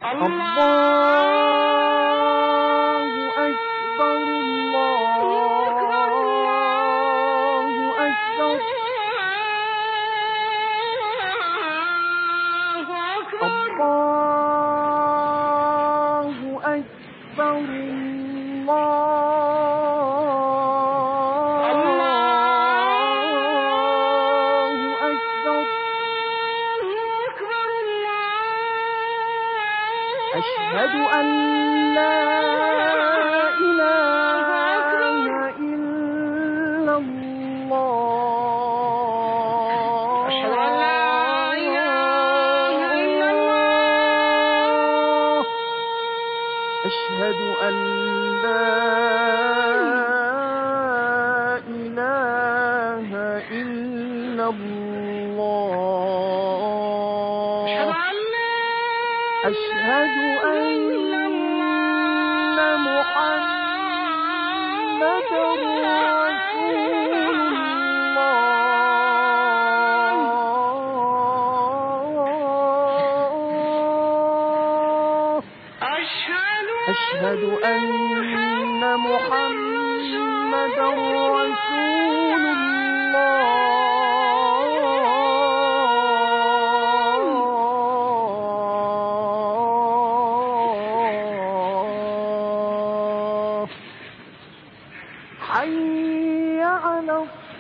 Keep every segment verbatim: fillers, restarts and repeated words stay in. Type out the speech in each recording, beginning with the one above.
الله أكبر الله أكبر الله أكبر الله أكبر أشهد أن لا إله إلا الله أشهد أن لا إله إلا الله أشهد أن لا إله إلا الله أشهد أن محمدا رسول الله أشهد أن محمدا رسول الله حي على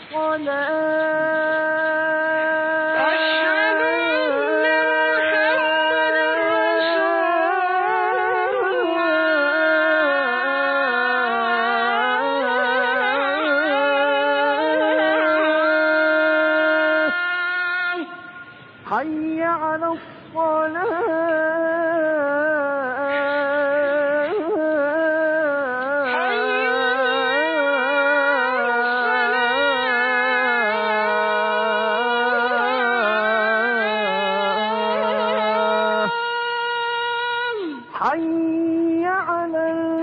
الصلاة أشهد حي على الصلاة حي على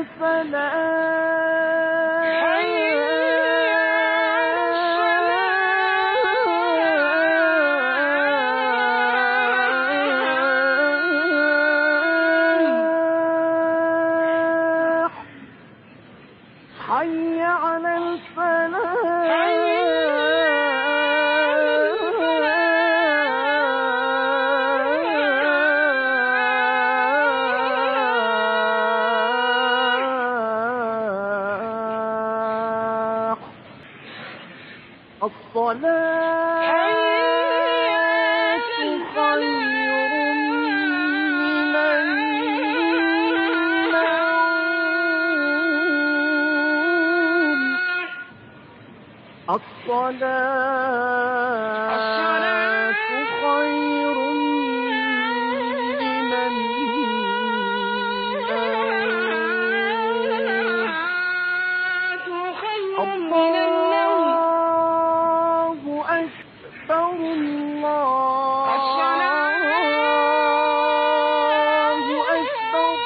الفلاح حي على الفلاح الصلاة خير من النوم الصلاة خير من النوم الله أكبر الله أكبر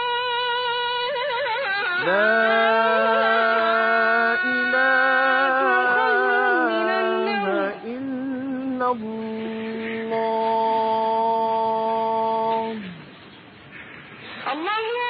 لا إله إلا الله الله